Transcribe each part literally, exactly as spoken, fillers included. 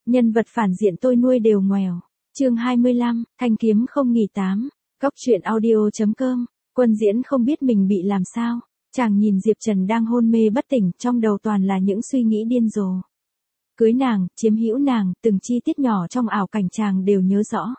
Nhân vật phản diện tôi nuôi đều ngoèo. Chương hai mươi lăm, Thanh kiếm không nghỉ tám. Cóc truyện audio chấm com. Quân Diễn không biết mình bị làm sao. Chàng nhìn Diệp Trần đang hôn mê bất tỉnh, trong đầu toàn là những suy nghĩ điên rồ. Cưới nàng, chiếm hữu nàng, từng chi tiết nhỏ trong ảo cảnh chàng đều nhớ rõ.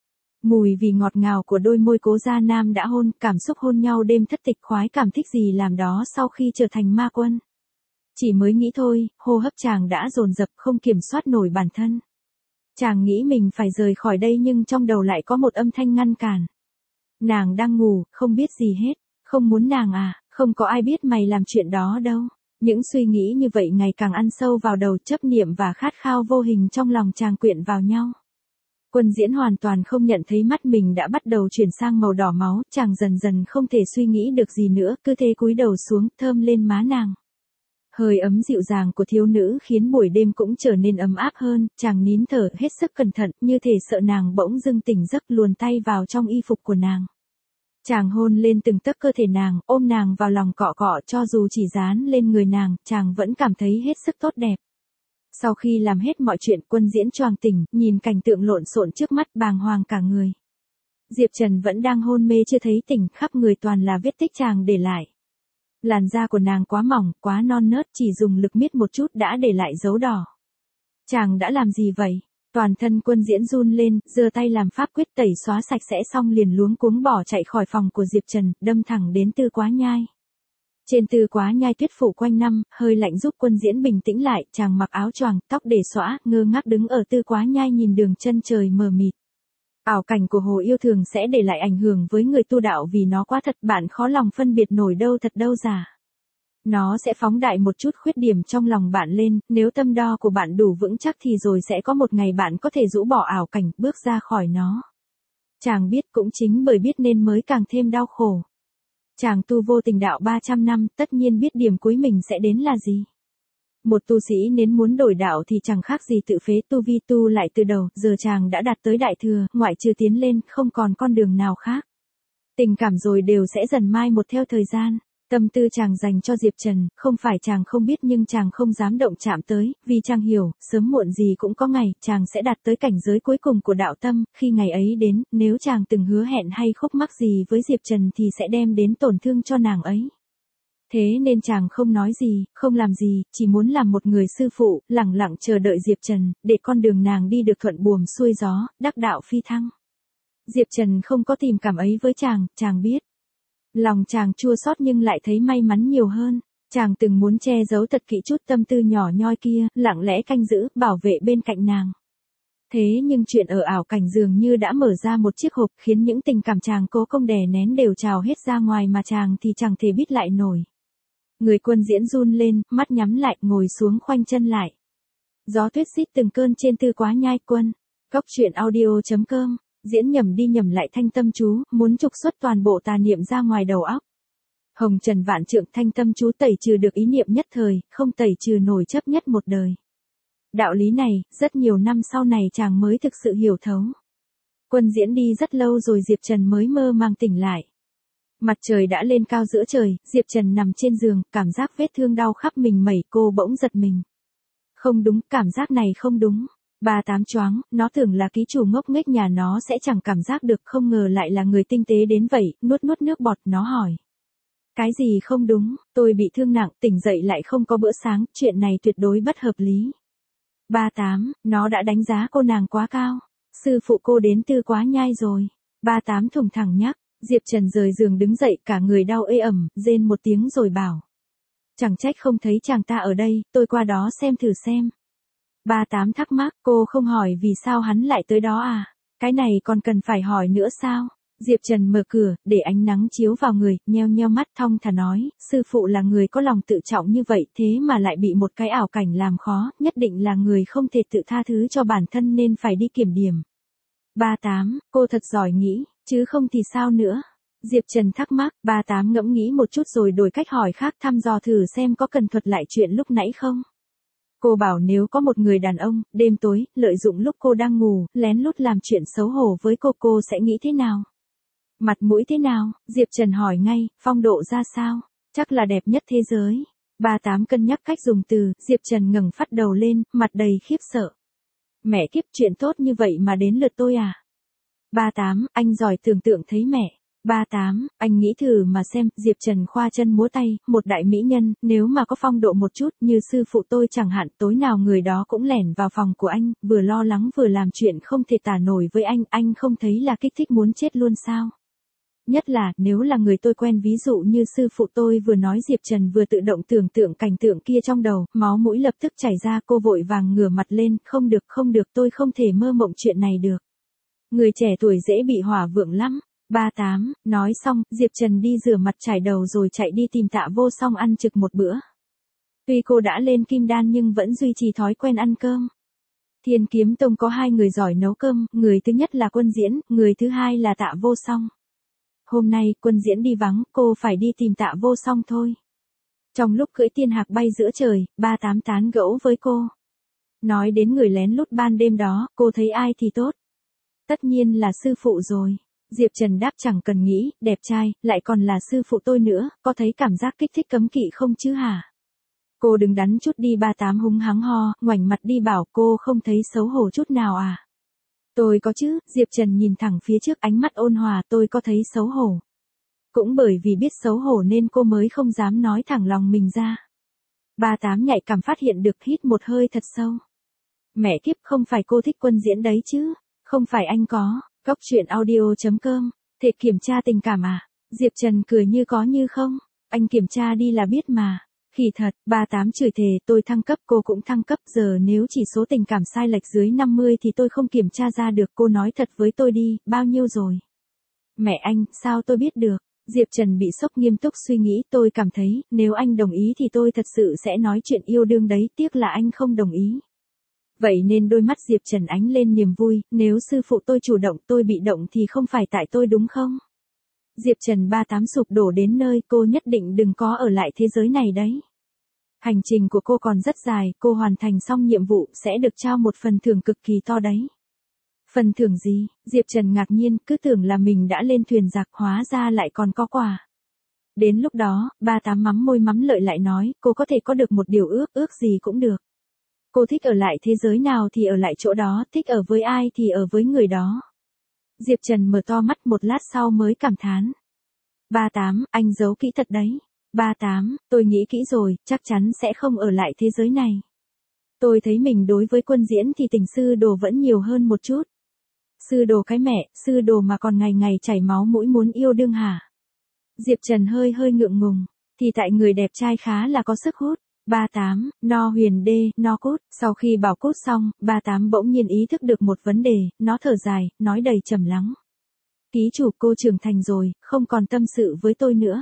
Mùi vì ngọt ngào của đôi môi Cố Gia Nam đã hôn, cảm xúc hôn nhau đêm thất tịch, khoái cảm thích gì làm đó sau khi trở thành ma quân. Chỉ mới nghĩ thôi, hô hấp chàng đã dồn dập không kiểm soát nổi bản thân. Chàng nghĩ mình phải rời khỏi đây nhưng trong đầu lại có một âm thanh ngăn cản. Nàng đang ngủ, không biết gì hết, không muốn nàng à, không có ai biết mày làm chuyện đó đâu. Những suy nghĩ như vậy ngày càng ăn sâu vào đầu, chấp niệm và khát khao vô hình trong lòng chàng quyện vào nhau. Quân Diễn hoàn toàn không nhận thấy mắt mình đã bắt đầu chuyển sang màu đỏ máu, chàng dần dần không thể suy nghĩ được gì nữa, cứ thế cúi đầu xuống, thơm lên má nàng. Hơi ấm dịu dàng của thiếu nữ khiến buổi đêm cũng trở nên ấm áp hơn, chàng nín thở hết sức cẩn thận, như thể sợ nàng bỗng dưng tỉnh giấc, luồn tay vào trong y phục của nàng. Chàng hôn lên từng tấc cơ thể nàng, ôm nàng vào lòng cọ cọ, cho dù chỉ dán lên người nàng, chàng vẫn cảm thấy hết sức tốt đẹp. Sau khi làm hết mọi chuyện, Quân Diễn choàng tỉnh, nhìn cảnh tượng lộn xộn trước mắt, bàng hoàng cả người. Diệp Trần vẫn đang hôn mê chưa thấy tỉnh, khắp người toàn là vết tích chàng để lại. Làn da của nàng quá mỏng, quá non nớt, chỉ dùng lực miết một chút đã để lại dấu đỏ. Chàng đã làm gì vậy? Toàn thân Quân Diễn run lên, giơ tay làm pháp quyết tẩy xóa sạch sẽ xong liền luống cuống bỏ chạy khỏi phòng của Diệp Trần, đâm thẳng đến Tư Quá Nhai. Trên Tư Quá Nhai tuyết phủ quanh năm, hơi lạnh giúp Quân Diễn bình tĩnh lại, chàng mặc áo choàng, tóc để xõa, ngơ ngác đứng ở Tư Quá Nhai nhìn đường chân trời mờ mịt. Ảo cảnh của hồ yêu thường sẽ để lại ảnh hưởng với người tu đạo vì nó quá thật, bạn khó lòng phân biệt nổi đâu thật đâu giả. Nó sẽ phóng đại một chút khuyết điểm trong lòng bạn lên, nếu tâm đo của bạn đủ vững chắc thì rồi sẽ có một ngày bạn có thể rũ bỏ ảo cảnh, bước ra khỏi nó. Chàng biết, cũng chính bởi biết nên mới càng thêm đau khổ. Chàng tu vô tình đạo ba trăm năm, tất nhiên biết điểm cuối mình sẽ đến là gì. Một tu sĩ nếu muốn đổi đạo thì chẳng khác gì tự phế tu vi, tu lại từ đầu, giờ chàng đã đạt tới đại thừa, ngoại trừ tiến lên, không còn con đường nào khác. Tình cảm rồi đều sẽ dần mai một theo thời gian. Tâm tư chàng dành cho Diệp Trần, không phải chàng không biết nhưng chàng không dám động chạm tới, vì chàng hiểu, sớm muộn gì cũng có ngày, chàng sẽ đạt tới cảnh giới cuối cùng của đạo tâm, khi ngày ấy đến, nếu chàng từng hứa hẹn hay khúc mắc gì với Diệp Trần thì sẽ đem đến tổn thương cho nàng ấy. Thế nên chàng không nói gì, không làm gì, chỉ muốn làm một người sư phụ, lẳng lặng chờ đợi Diệp Trần, để con đường nàng đi được thuận buồm xuôi gió, đắc đạo phi thăng. Diệp Trần không có tình cảm ấy với chàng, chàng biết. Lòng chàng chua xót nhưng lại thấy may mắn nhiều hơn. Chàng từng muốn che giấu thật kỹ chút tâm tư nhỏ nhoi kia, lặng lẽ canh giữ, bảo vệ bên cạnh nàng. Thế nhưng chuyện ở ảo cảnh dường như đã mở ra một chiếc hộp, khiến những tình cảm chàng cố công đè nén đều trào hết ra ngoài mà chàng thì chẳng thể biết lại nổi. Người Quân Diễn run lên, mắt nhắm lại, ngồi xuống khoanh chân lại. Gió tuyết xít từng cơn trên Tư Quá Nhai. Quân. Cóc truyện audio chấm com. Diễn nhầm đi nhầm lại thanh tâm chú, muốn trục xuất toàn bộ tà niệm ra ngoài đầu óc. Hồng trần vạn trượng, thanh tâm chú tẩy trừ được ý niệm nhất thời, không tẩy trừ nổi chấp nhất một đời. Đạo lý này, rất nhiều năm sau này chàng mới thực sự hiểu thấu. Quân Diễn đi rất lâu rồi Diệp Trần mới mơ màng tỉnh lại. Mặt trời đã lên cao giữa trời, Diệp Trần nằm trên giường, cảm giác vết thương đau khắp mình mẩy, cô bỗng giật mình. Không đúng, cảm giác này không đúng. Ba tám choáng, nó tưởng là ký chủ ngốc nghếch nhà nó sẽ chẳng cảm giác được, không ngờ lại là người tinh tế đến vậy, nuốt nuốt nước bọt, nó hỏi. Cái gì không đúng, tôi bị thương nặng, tỉnh dậy lại không có bữa sáng, chuyện này tuyệt đối bất hợp lý. Ba tám, nó đã đánh giá cô nàng quá cao, sư phụ cô đến Tư Quá Nhai rồi. Ba tám thùng thẳng nhắc, Diệp Trần rời giường đứng dậy, cả người đau ê ẩm, rên một tiếng rồi bảo. Chẳng trách không thấy chàng ta ở đây, tôi qua đó xem thử xem. Ba tám thắc mắc, cô không hỏi vì sao hắn lại tới đó à? Cái này còn cần phải hỏi nữa sao? Diệp Trần mở cửa, để ánh nắng chiếu vào người, nheo nheo mắt thong thả nói, sư phụ là người có lòng tự trọng như vậy, thế mà lại bị một cái ảo cảnh làm khó, nhất định là người không thể tự tha thứ cho bản thân nên phải đi kiểm điểm. Ba tám, cô thật giỏi nghĩ, chứ không thì sao nữa? Diệp Trần thắc mắc, ba tám ngẫm nghĩ một chút rồi đổi cách hỏi khác, thăm dò thử xem có cần thuật lại chuyện lúc nãy không? Cô bảo nếu có một người đàn ông, đêm tối, lợi dụng lúc cô đang ngủ, lén lút làm chuyện xấu hổ với cô, cô sẽ nghĩ thế nào? Mặt mũi thế nào? Diệp Trần hỏi ngay, phong độ ra sao? Chắc là đẹp nhất thế giới. Ba tám cân nhắc cách dùng từ, Diệp Trần ngẩng phát đầu lên, mặt đầy khiếp sợ. Mẹ kiếp, chuyện tốt như vậy mà đến lượt tôi à? ba tám, anh giỏi tưởng tượng thấy mẹ. ba tám, anh nghĩ thử mà xem, Diệp Trần khoa chân múa tay, một đại mỹ nhân, nếu mà có phong độ một chút, như sư phụ tôi chẳng hạn, tối nào người đó cũng lẻn vào phòng của anh, vừa lo lắng vừa làm chuyện không thể tả nổi với anh, anh không thấy là kích thích muốn chết luôn sao? Nhất là, nếu là người tôi quen, ví dụ như sư phụ tôi vừa nói, Diệp Trần vừa tự động tưởng tượng cảnh tượng kia trong đầu, máu mũi lập tức chảy ra, cô vội vàng ngửa mặt lên, không được không được, tôi không thể mơ mộng chuyện này được. Người trẻ tuổi dễ bị hỏa vượng lắm. ba tám, nói xong, Diệp Trần đi rửa mặt chải đầu rồi chạy đi tìm Tạ Vô Song ăn trực một bữa. Tuy cô đã lên kim đan nhưng vẫn duy trì thói quen ăn cơm. Thiên Kiếm Tông có hai người giỏi nấu cơm, người thứ nhất là Quân Diễn, người thứ hai là Tạ Vô Song. Hôm nay, Quân Diễn đi vắng, cô phải đi tìm Tạ Vô Song thôi. Trong lúc cưỡi tiên hạc bay giữa trời, ba tám tán gẫu với cô. Nói đến người lén lút ban đêm đó, cô thấy ai thì tốt? Tất nhiên là sư phụ rồi. Diệp Trần đáp chẳng cần nghĩ, đẹp trai, lại còn là sư phụ tôi nữa, có thấy cảm giác kích thích cấm kỵ không chứ hả? Cô đứng đắn chút đi, ba tám húng hắng ho, ngoảnh mặt đi bảo, cô không thấy xấu hổ chút nào à? Tôi có chứ, Diệp Trần nhìn thẳng phía trước, ánh mắt ôn hòa, tôi có thấy xấu hổ. Cũng bởi vì biết xấu hổ nên cô mới không dám nói thẳng lòng mình ra. ba tám nhạy cảm phát hiện được, hít một hơi thật sâu. Mẹ kiếp, không phải cô thích Quân Diễn đấy chứ? Không phải anh có. Góc truyện audio chấm com, thể kiểm tra tình cảm à? Diệp Trần cười như có như không, anh kiểm tra đi là biết mà. Khỉ thật, ba tám chửi thề, tôi thăng cấp, cô cũng thăng cấp, giờ nếu chỉ số tình cảm sai lệch dưới năm mươi thì tôi không kiểm tra ra được, cô nói thật với tôi đi, bao nhiêu rồi? Mẹ anh, sao tôi biết được? Diệp Trần bị sốc, nghiêm túc suy nghĩ, tôi cảm thấy, nếu anh đồng ý thì tôi thật sự sẽ nói chuyện yêu đương đấy, tiếc là anh không đồng ý. Vậy nên đôi mắt Diệp Trần ánh lên niềm vui, nếu sư phụ tôi chủ động, tôi bị động thì không phải tại tôi đúng không? Diệp Trần ba tám sụp đổ đến nơi, cô nhất định đừng có ở lại thế giới này đấy. Hành trình của cô còn rất dài, cô hoàn thành xong nhiệm vụ, sẽ được trao một phần thưởng cực kỳ to đấy. Phần thưởng gì? Diệp Trần ngạc nhiên, cứ tưởng là mình đã lên thuyền giặc, hóa ra lại còn có quà. Đến lúc đó, ba tám mắm môi mắm lợi lại nói, cô có thể có được một điều ước, ước gì cũng được. Cô thích ở lại thế giới nào thì ở lại chỗ đó, thích ở với ai thì ở với người đó. Diệp Trần mở to mắt, một lát sau mới cảm thán. ba tám, anh giấu kỹ thật đấy. ba tám, tôi nghĩ kỹ rồi, chắc chắn sẽ không ở lại thế giới này. Tôi thấy mình đối với Quân Diễn thì tình sư đồ vẫn nhiều hơn một chút. Sư đồ cái mẹ, sư đồ mà còn ngày ngày chảy máu mũi muốn yêu đương hả? Diệp Trần hơi hơi ngượng ngùng, thì tại người đẹp trai khá là có sức hút. ba tám, no huyền đê, no cút, sau khi bảo cút xong, ba tám bỗng nhiên ý thức được một vấn đề, nó thở dài, nói đầy trầm lắng. Ký chủ, cô trưởng thành rồi, không còn tâm sự với tôi nữa.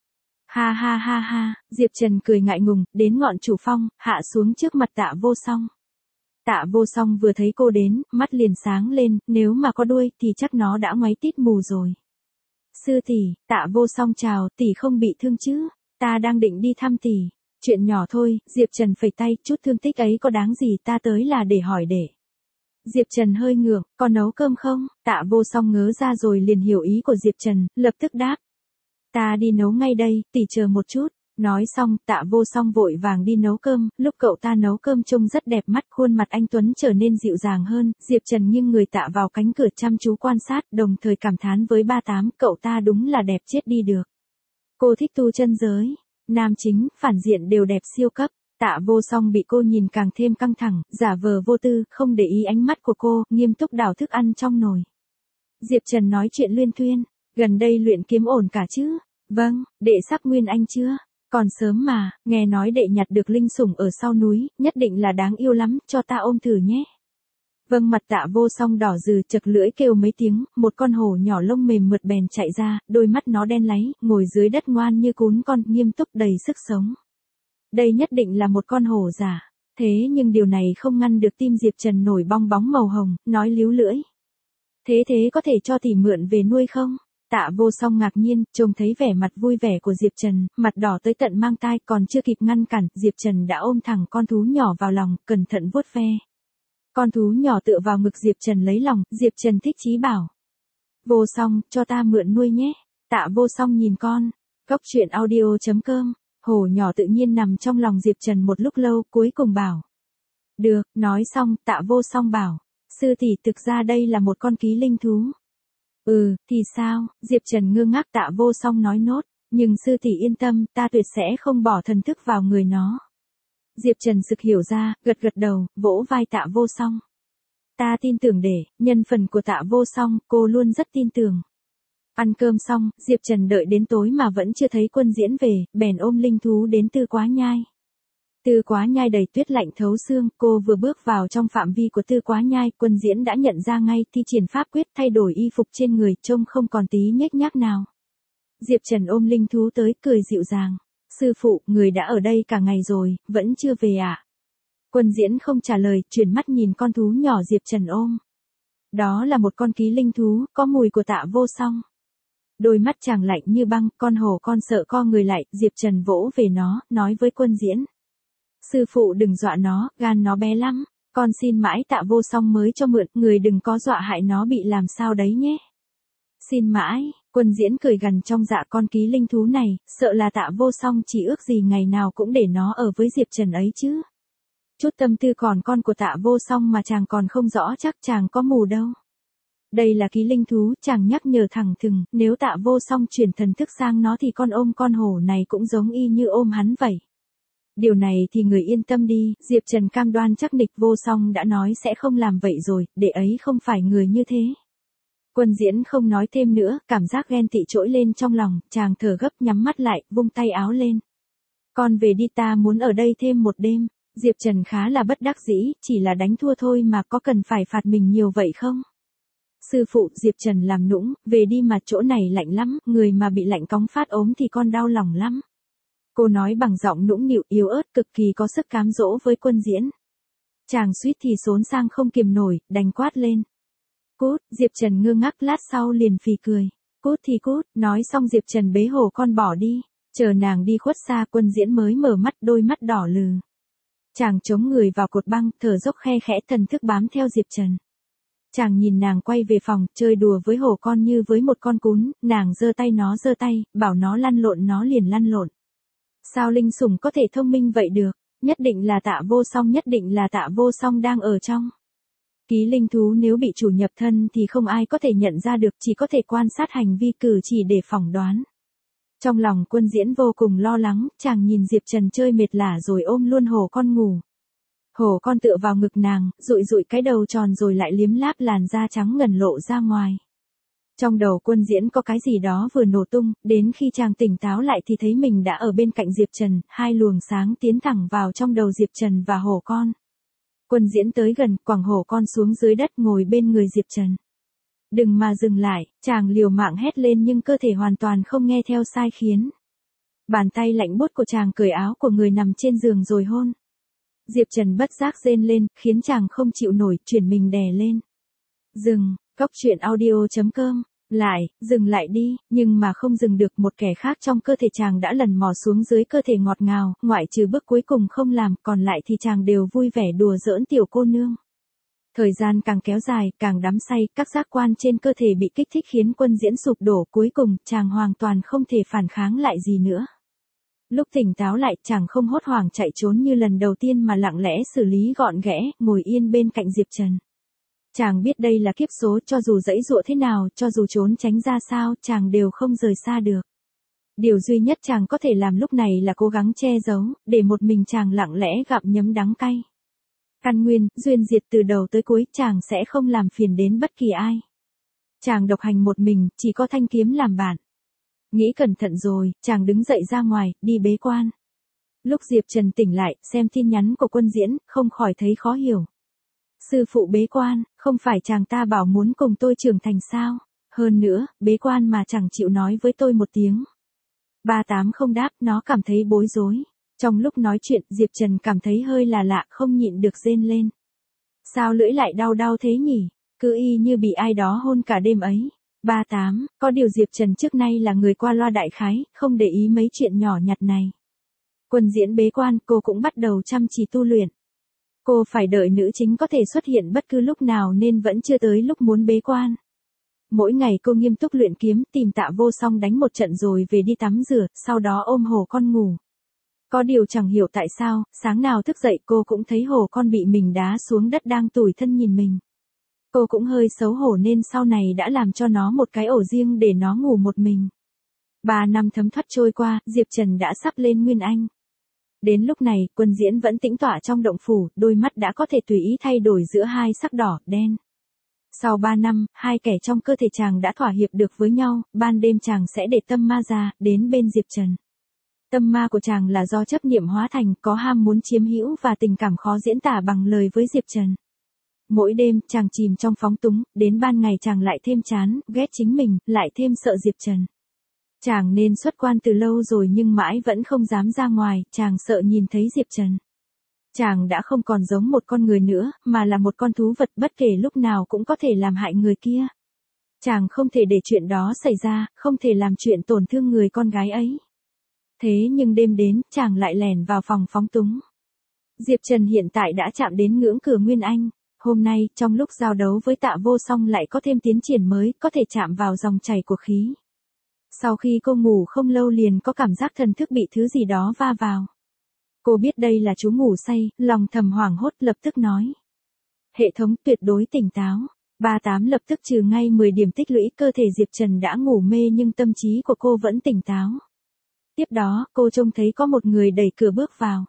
Ha ha ha ha, Diệp Trần cười ngại ngùng, đến ngọn chủ phong, hạ xuống trước mặt Tạ Vô Song. Tạ Vô Song vừa thấy cô đến, mắt liền sáng lên, nếu mà có đuôi thì chắc nó đã ngoáy tít mù rồi. Sư tỷ, Tạ Vô Song chào, tỷ không bị thương chứ? Ta đang định đi thăm tỷ. Chuyện nhỏ thôi, Diệp Trần phẩy tay, chút thương tích ấy có đáng gì, ta tới là để hỏi để. Diệp Trần hơi ngượng, có nấu cơm không? Tạ Vô Song ngớ ra rồi liền hiểu ý của Diệp Trần, lập tức đáp. Ta đi nấu ngay đây, tỷ chờ một chút. Nói xong, Tạ Vô Song vội vàng đi nấu cơm, lúc cậu ta nấu cơm trông rất đẹp mắt, khuôn mặt anh Tuấn trở nên dịu dàng hơn, Diệp Trần nghiêng người tựa vào cánh cửa chăm chú quan sát, đồng thời cảm thán với ba tám, cậu ta đúng là đẹp chết đi được. Cô thích tu chân giới, nam chính, phản diện đều đẹp siêu cấp. Tạ Vô Song bị cô nhìn càng thêm căng thẳng, giả vờ vô tư, không để ý ánh mắt của cô, nghiêm túc đảo thức ăn trong nồi. Diệp Trần nói chuyện luyên thuyên, gần đây luyện kiếm ổn cả chứ? Vâng, đệ sắp nguyên anh chưa? Còn sớm mà, nghe nói đệ nhặt được linh sủng ở sau núi, nhất định là đáng yêu lắm, cho ta ôm thử nhé. Vâng, mặt Tạ Vô Song đỏ rừ, chật lưỡi kêu mấy tiếng, một con hổ nhỏ lông mềm mượt bèn chạy ra, đôi mắt nó đen láy, ngồi dưới đất ngoan như cún con, nghiêm túc đầy sức sống. Đây nhất định là một con hổ giả, thế nhưng điều này không ngăn được tim Diệp Trần nổi bong bóng màu hồng, nói líu lưỡi. Thế thế có thể cho tỷ mượn về nuôi không? Tạ Vô Song ngạc nhiên, trông thấy vẻ mặt vui vẻ của Diệp Trần, mặt đỏ tới tận mang tai, còn chưa kịp ngăn cản, Diệp Trần đã ôm thẳng con thú nhỏ vào lòng, cẩn thận vuốt ve. Con thú nhỏ tựa vào ngực Diệp Trần lấy lòng, Diệp Trần thích chí bảo. Vô Song, cho ta mượn nuôi nhé. Tạ Vô Song nhìn con. Góc truyện audio chấm com, hổ nhỏ tự nhiên nằm trong lòng Diệp Trần một lúc lâu, cuối cùng bảo. Được, nói xong, Tạ Vô Song bảo, sư tỷ thực ra đây là một con ký linh thú. Ừ, thì sao, Diệp Trần ngơ ngác. Tạ Vô Song nói nốt, nhưng sư tỷ yên tâm, ta tuyệt sẽ không bỏ thần thức vào người nó. Diệp Trần sực hiểu ra, gật gật đầu, vỗ vai Tạ Vô Song. Ta tin tưởng để, nhân phần của Tạ Vô Song, cô luôn rất tin tưởng. Ăn cơm xong, Diệp Trần đợi đến tối mà vẫn chưa thấy Quân Diễn về, bèn ôm linh thú đến Tư Quá Nhai. Tư Quá Nhai đầy tuyết lạnh thấu xương, cô vừa bước vào trong phạm vi của Tư Quá Nhai, Quân Diễn đã nhận ra ngay, thi triển pháp quyết thay đổi y phục trên người, trông không còn tí nhếch nhác nào. Diệp Trần ôm linh thú tới, cười dịu dàng. Sư phụ, người đã ở đây cả ngày rồi, vẫn chưa về à? Quân Diễn không trả lời, chuyển mắt nhìn con thú nhỏ Diệp Trần ôm. Đó là một con ký linh thú, có mùi của Tạ Vô Song. Đôi mắt chàng lạnh như băng, con hổ con sợ co người lại, Diệp Trần vỗ về nó, nói với Quân Diễn. Sư phụ đừng dọa nó, gan nó bé lắm, con xin mãi Tạ Vô Song mới cho mượn, người đừng có dọa hại nó bị làm sao đấy nhé. Xin mãi, Quân Diễn cười gằn trong dạ con ký linh thú này, sợ là Tạ Vô Song chỉ ước gì ngày nào cũng để nó ở với Diệp Trần ấy chứ. Chút tâm tư còn con của Tạ Vô Song mà chàng còn không rõ chắc chàng có mù đâu. Đây là ký linh thú, chàng nhắc nhở thẳng thừng, nếu Tạ Vô Song chuyển thần thức sang nó thì con ôm con hổ này cũng giống y như ôm hắn vậy. Điều này thì người yên tâm đi, Diệp Trần cam đoan chắc nịch Vô Song đã nói sẽ không làm vậy rồi, để ấy không phải người như thế. Quân Diễn không nói thêm nữa, cảm giác ghen tị trỗi lên trong lòng, chàng thở gấp nhắm mắt lại, vung tay áo lên. Con về đi, ta muốn ở đây thêm một đêm. Diệp Trần khá là bất đắc dĩ, chỉ là đánh thua thôi mà có cần phải phạt mình nhiều vậy không? Sư phụ, Diệp Trần làm nũng, về đi mà chỗ này lạnh lắm, người mà bị lạnh cóng phát ốm thì con đau lòng lắm. Cô nói bằng giọng nũng nịu yếu ớt cực kỳ có sức cám dỗ với Quân Diễn. Chàng suýt thì xốn sang không kiềm nổi, đành quát lên. Cút, Diệp Trần ngơ ngác lát sau liền phì cười. Cút thì cút, nói xong Diệp Trần bế hổ con bỏ đi. Chờ nàng đi khuất xa, Quân Diễn mới mở mắt, đôi mắt đỏ lừ. Chàng chống người vào cột băng, thở dốc khe khẽ, thần thức bám theo Diệp Trần. Chàng nhìn nàng quay về phòng, chơi đùa với hổ con như với một con cún, nàng giơ tay nó giơ tay, bảo nó lăn lộn nó liền lăn lộn. Sao linh sủng có thể thông minh vậy được, nhất định là Tạ Vô Song, nhất định là Tạ Vô Song đang ở trong. Ký linh thú nếu bị chủ nhập thân thì không ai có thể nhận ra được, chỉ có thể quan sát hành vi cử chỉ để phỏng đoán. Trong lòng Quân Diễn vô cùng lo lắng, chàng nhìn Diệp Trần chơi mệt lả rồi ôm luôn hổ con ngủ. Hổ con tựa vào ngực nàng, dụi dụi cái đầu tròn rồi lại liếm láp làn da trắng ngần lộ ra ngoài. Trong đầu Quân Diễn có cái gì đó vừa nổ tung, đến khi chàng tỉnh táo lại thì thấy mình đã ở bên cạnh Diệp Trần, hai luồng sáng tiến thẳng vào trong đầu Diệp Trần và hổ con. Quân Diễn tới gần, quẳng hổ con xuống dưới đất ngồi bên người Diệp Trần. Đừng mà dừng lại, chàng liều mạng hét lên nhưng cơ thể hoàn toàn không nghe theo sai khiến. Bàn tay lạnh buốt của chàng cởi áo của người nằm trên giường rồi hôn. Diệp Trần bất giác rên lên, khiến chàng không chịu nổi, chuyển mình đè lên. Dừng, Cóc Truyện Audio chấm com. Lại, dừng lại đi, nhưng mà không dừng được, một kẻ khác trong cơ thể chàng đã lần mò xuống dưới cơ thể ngọt ngào, ngoại trừ bước cuối cùng không làm, còn lại thì chàng đều vui vẻ đùa giỡn tiểu cô nương. Thời gian càng kéo dài, càng đắm say, các giác quan trên cơ thể bị kích thích khiến Quân Diễn sụp đổ, cuối cùng, chàng hoàn toàn không thể phản kháng lại gì nữa. Lúc tỉnh táo lại, chàng không hốt hoảng chạy trốn như lần đầu tiên mà lặng lẽ xử lý gọn ghẽ, ngồi yên bên cạnh Diệp Trần. Chàng biết đây là kiếp số, cho dù dãy dụa thế nào, cho dù trốn tránh ra sao, chàng đều không rời xa được. Điều duy nhất chàng có thể làm lúc này là cố gắng che giấu, để một mình chàng lặng lẽ gặm nhấm đắng cay. Căn nguyên, duyên diệt từ đầu tới cuối, chàng sẽ không làm phiền đến bất kỳ ai. Chàng độc hành một mình, chỉ có thanh kiếm làm bạn. Nghĩ cẩn thận rồi, chàng đứng dậy ra ngoài, đi bế quan. Lúc Diệp Trần tỉnh lại, xem tin nhắn của Quân Diễn, không khỏi thấy khó hiểu. Sư phụ bế quan, không phải chàng ta bảo muốn cùng tôi trưởng thành sao? Hơn nữa, bế quan mà chẳng chịu nói với tôi một tiếng. Ba tám không đáp, nó cảm thấy bối rối. Trong lúc nói chuyện, Diệp Trần cảm thấy hơi là lạ, không nhịn được rên lên. Sao lưỡi lại đau đau thế nhỉ? Cứ y như bị ai đó hôn cả đêm ấy. Ba tám, có điều Diệp Trần trước nay là người qua loa đại khái, không để ý mấy chuyện nhỏ nhặt này. Quân Diễn bế quan, cô cũng bắt đầu chăm chỉ tu luyện. Cô phải đợi nữ chính có thể xuất hiện bất cứ lúc nào nên vẫn chưa tới lúc muốn bế quan. Mỗi ngày cô nghiêm túc luyện kiếm, tìm Tạ Vô Song đánh một trận rồi về đi tắm rửa, sau đó ôm hổ con ngủ. Có điều chẳng hiểu tại sao, sáng nào thức dậy cô cũng thấy hồ con bị mình đá xuống đất đang tủi thân nhìn mình. Cô cũng hơi xấu hổ nên sau này đã làm cho nó một cái ổ riêng để nó ngủ một mình. Ba năm thấm thoát trôi qua, Diệp Trần đã sắp lên Nguyên Anh. Đến lúc này, Quân Diễn vẫn tĩnh tọa trong động phủ, đôi mắt đã có thể tùy ý thay đổi giữa hai sắc đỏ, đen. Sau ba năm, hai kẻ trong cơ thể chàng đã thỏa hiệp được với nhau, ban đêm chàng sẽ để tâm ma ra, đến bên Diệp Trần. Tâm ma của chàng là do chấp niệm hóa thành, có ham muốn chiếm hữu và tình cảm khó diễn tả bằng lời với Diệp Trần. Mỗi đêm, chàng chìm trong phóng túng, đến ban ngày chàng lại thêm chán, ghét chính mình, lại thêm sợ Diệp Trần. Chàng nên xuất quan từ lâu rồi nhưng mãi vẫn không dám ra ngoài, chàng sợ nhìn thấy Diệp Trần. Chàng đã không còn giống một con người nữa, mà là một con thú vật bất kể lúc nào cũng có thể làm hại người kia. Chàng không thể để chuyện đó xảy ra, không thể làm chuyện tổn thương người con gái ấy. Thế nhưng đêm đến, chàng lại lẻn vào phòng phóng túng. Diệp Trần hiện tại đã chạm đến ngưỡng cửa Nguyên Anh. Hôm nay, trong lúc giao đấu với Tạ Vô Song lại có thêm tiến triển mới, có thể chạm vào dòng chảy của khí. Sau khi cô ngủ không lâu liền có cảm giác thần thức bị thứ gì đó va vào. Cô biết đây là chú ngủ say, lòng thầm hoảng hốt lập tức nói. Hệ thống tuyệt đối tỉnh táo. ba tám lập tức trừ ngay mười điểm tích lũy, cơ thể Diệp Trần đã ngủ mê nhưng tâm trí của cô vẫn tỉnh táo. Tiếp đó, cô trông thấy có một người đẩy cửa bước vào.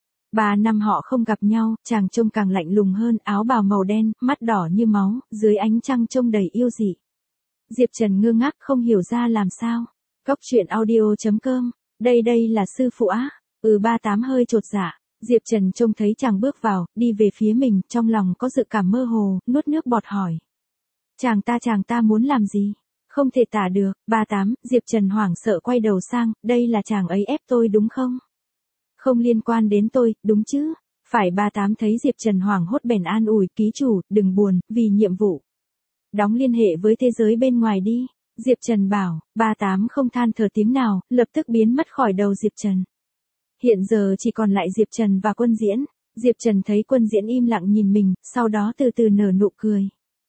Ba năm họ không gặp nhau, chàng trông càng lạnh lùng hơn, áo bào màu đen, mắt đỏ như máu, dưới ánh trăng trông đầy yêu dị. Diệp Trần ngơ ngác không hiểu ra làm sao. Cóc truyện audio chấm com, đây đây là sư phụ á. Ừ ba tám hơi chột dạ. Diệp Trần trông thấy chàng bước vào, đi về phía mình, trong lòng có dự cảm mơ hồ, nuốt nước bọt hỏi. Chàng ta chàng ta muốn làm gì? Không thể tả được. ba tám, Diệp Trần hoảng sợ quay đầu sang, đây là chàng ấy ép tôi đúng không? Không liên quan đến tôi, đúng chứ? Phải. ba tám thấy Diệp Trần hoảng hốt bèn an ủi, ký chủ, đừng buồn, vì nhiệm vụ. Đóng liên hệ với thế giới bên ngoài đi. Diệp Trần bảo. ba tám không than thở tiếng nào, lập tức biến mất khỏi đầu Diệp Trần. Hiện giờ chỉ còn lại Diệp Trần và Quân Diễn. Diệp Trần thấy Quân Diễn im lặng nhìn mình, sau đó từ từ nở nụ cười.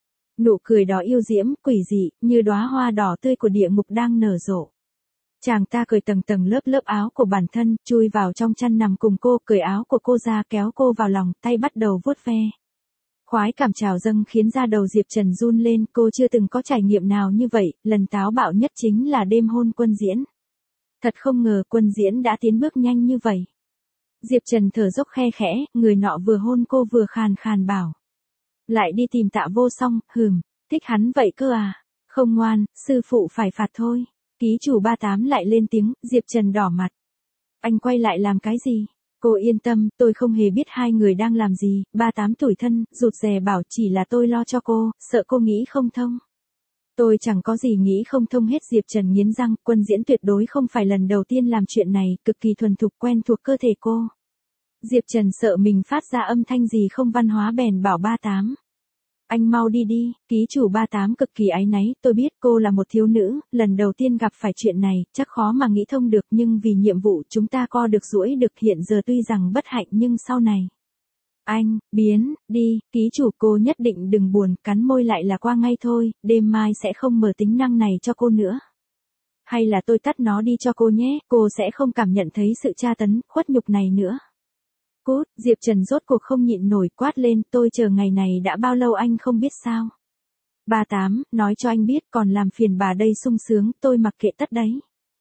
Nụ cười đó yêu diễm, quỷ dị, như đóa hoa đỏ tươi của địa ngục đang nở rộ. Chàng ta cởi tầng tầng lớp lớp áo của bản thân, chui vào trong chăn nằm cùng cô, cởi áo của cô ra kéo cô vào lòng, tay bắt đầu vuốt ve. Khoái cảm trào dâng khiến da đầu Diệp Trần run lên, cô chưa từng có trải nghiệm nào như vậy, lần táo bạo nhất chính là đêm hôn Quân Diễn. Thật không ngờ Quân Diễn đã tiến bước nhanh như vậy. Diệp Trần thở dốc khe khẽ, người nọ vừa hôn cô vừa khàn khàn bảo. Lại đi tìm Tạ Vô Song, hừm, thích hắn vậy cơ à? Không ngoan, sư phụ phải phạt thôi. Ký chủ ba tám lại lên tiếng, Diệp Trần đỏ mặt. Anh quay lại làm cái gì? Cô yên tâm, tôi không hề biết hai người đang làm gì. ba tám tủi thân, rụt rè bảo chỉ là tôi lo cho cô, sợ cô nghĩ không thông. Tôi chẳng có gì nghĩ không thông hết. Diệp Trần nghiến răng, Quân Diễn tuyệt đối không phải lần đầu tiên làm chuyện này, cực kỳ thuần thục quen thuộc cơ thể cô. Diệp Trần sợ mình phát ra âm thanh gì không văn hóa bèn bảo ba tám. Anh mau đi đi, ký chủ ba tám cực kỳ áy náy, tôi biết cô là một thiếu nữ, lần đầu tiên gặp phải chuyện này, chắc khó mà nghĩ thông được nhưng vì nhiệm vụ chúng ta co được duỗi được hiện giờ tuy rằng bất hạnh nhưng sau này. Anh, biến, đi, ký chủ cô nhất định đừng buồn, cắn môi lại là qua ngay thôi, đêm mai sẽ không mở tính năng này cho cô nữa. Hay là tôi tắt nó đi cho cô nhé, cô sẽ không cảm nhận thấy sự tra tấn, khuất nhục này nữa. Cút, Diệp Trần rốt cuộc không nhịn nổi quát lên, tôi chờ ngày này đã bao lâu anh không biết sao. ba tám, nói cho anh biết còn làm phiền bà đây sung sướng, tôi mặc kệ tất đấy.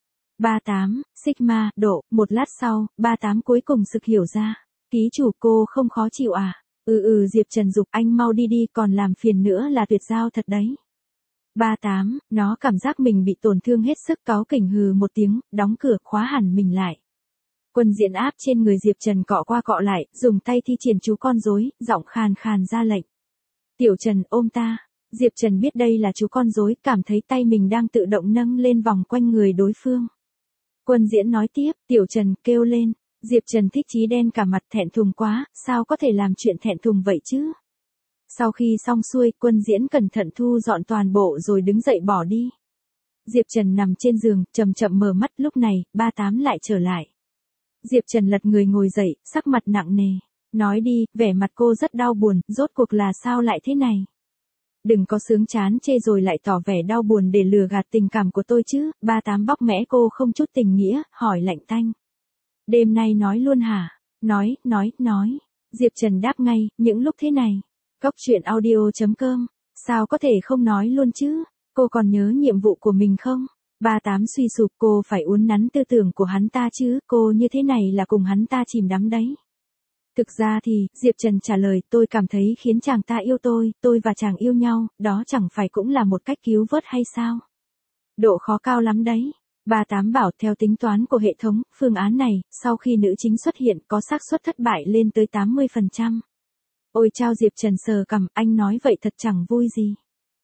ba tám, Sigma, độ, một lát sau, ba tám cuối cùng sực hiểu ra. Ký chủ cô không khó chịu à? Ừ ừ Diệp Trần dục anh mau đi đi còn làm phiền nữa là tuyệt giao thật đấy. ba tám, nó cảm giác mình bị tổn thương hết sức cáu kỉnh hừ một tiếng, đóng cửa khóa hẳn mình lại. Quân Diễn áp trên người Diệp Trần cọ qua cọ lại, dùng tay thi triển chú con rối, giọng khàn khàn ra lệnh. Tiểu Trần ôm ta. Diệp Trần biết đây là chú con rối, cảm thấy tay mình đang tự động nâng lên vòng quanh người đối phương. Quân Diễn nói tiếp, Tiểu Trần kêu lên. Diệp Trần thích chí đen cả mặt, thẹn thùng quá, sao có thể làm chuyện thẹn thùng vậy chứ? Sau khi xong xuôi, Quân Diễn cẩn thận thu dọn toàn bộ rồi đứng dậy bỏ đi. Diệp Trần nằm trên giường, chậm chậm mở mắt, lúc này, ba tám lại trở lại. Diệp Trần lật người ngồi dậy, sắc mặt nặng nề. Nói đi, vẻ mặt cô rất đau buồn, rốt cuộc là sao lại thế này? Đừng có sướng chán chê rồi lại tỏ vẻ đau buồn để lừa gạt tình cảm của tôi chứ. ba tám bóc mẽ cô không chút tình nghĩa, hỏi lạnh tanh. Đêm nay nói luôn hả? Nói, nói, nói. Diệp Trần đáp ngay, những lúc thế này. Cốc truyện audio.com, sao có thể không nói luôn chứ? Cô còn nhớ nhiệm vụ của mình không? ba tám suy sụp, cô phải uốn nắn tư tưởng của hắn ta chứ, cô như thế này là cùng hắn ta chìm đắm đấy. Thực ra thì, Diệp Trần trả lời, tôi cảm thấy khiến chàng ta yêu tôi, tôi và chàng yêu nhau, đó chẳng phải cũng là một cách cứu vớt hay sao? Độ khó cao lắm đấy. ba tám bảo theo tính toán của hệ thống, phương án này, sau khi nữ chính xuất hiện có xác suất thất bại lên tới tám mươi phần trăm. Ôi chao, Diệp Trần sờ cằm, anh nói vậy thật chẳng vui gì.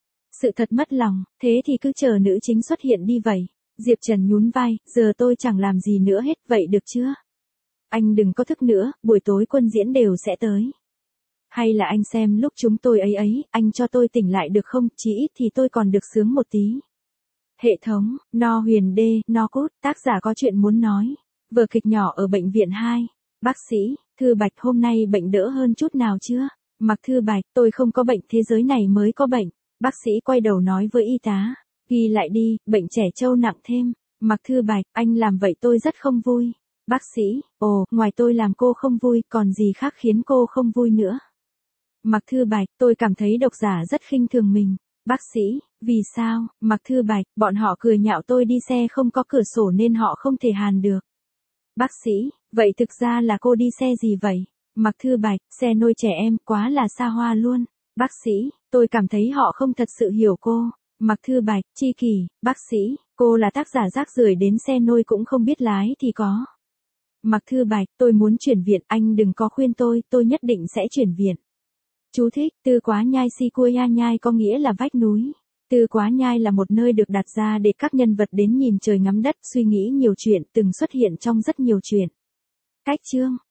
Sự thật mất lòng, thế thì cứ chờ nữ chính xuất hiện đi vậy. Diệp Trần nhún vai, giờ tôi chẳng làm gì nữa hết, vậy được chưa? Anh đừng có thức nữa, buổi tối quân diễn đều sẽ tới. Hay là anh xem lúc chúng tôi ấy ấy, anh cho tôi tỉnh lại được không, chỉ ít thì tôi còn được sướng một tí. Hệ thống, No Huyền D, No Cốt, tác giả có chuyện muốn nói. Vở kịch nhỏ ở bệnh viện hai. Bác sĩ, Thư Bạch hôm nay bệnh đỡ hơn chút nào chưa? Mặc Thư Bạch, tôi không có bệnh, thế giới này mới có bệnh. Bác sĩ quay đầu nói với y tá. Ghi lại đi, bệnh trẻ trâu nặng thêm. Mặc Thư Bạch, anh làm vậy tôi rất không vui. Bác sĩ, ồ, ngoài tôi làm cô không vui, còn gì khác khiến cô không vui nữa? Mặc Thư Bạch, tôi cảm thấy độc giả rất khinh thường mình. Bác sĩ, vì sao? Mặc Thư Bạch, bọn họ cười nhạo tôi đi xe không có cửa sổ nên họ không thể hàn được. Bác sĩ, vậy thực ra là cô đi xe gì vậy? Mặc Thư Bạch, xe nôi trẻ em, quá là xa hoa luôn. Bác sĩ, tôi cảm thấy họ không thật sự hiểu cô. Mặc Thư Bạch, Chi Kỳ, bác sĩ, cô là tác giả rác rưởi đến xe nôi cũng không biết lái thì có. Mặc Thư Bạch, tôi muốn chuyển viện, anh đừng có khuyên tôi, tôi nhất định sẽ chuyển viện. Chú thích, Tư Quá Nhai Sequoia Nhai có nghĩa là vách núi. Tư Quá Nhai là một nơi được đặt ra để các nhân vật đến nhìn trời ngắm đất, suy nghĩ nhiều chuyện, từng xuất hiện trong rất nhiều chuyện. Cách chương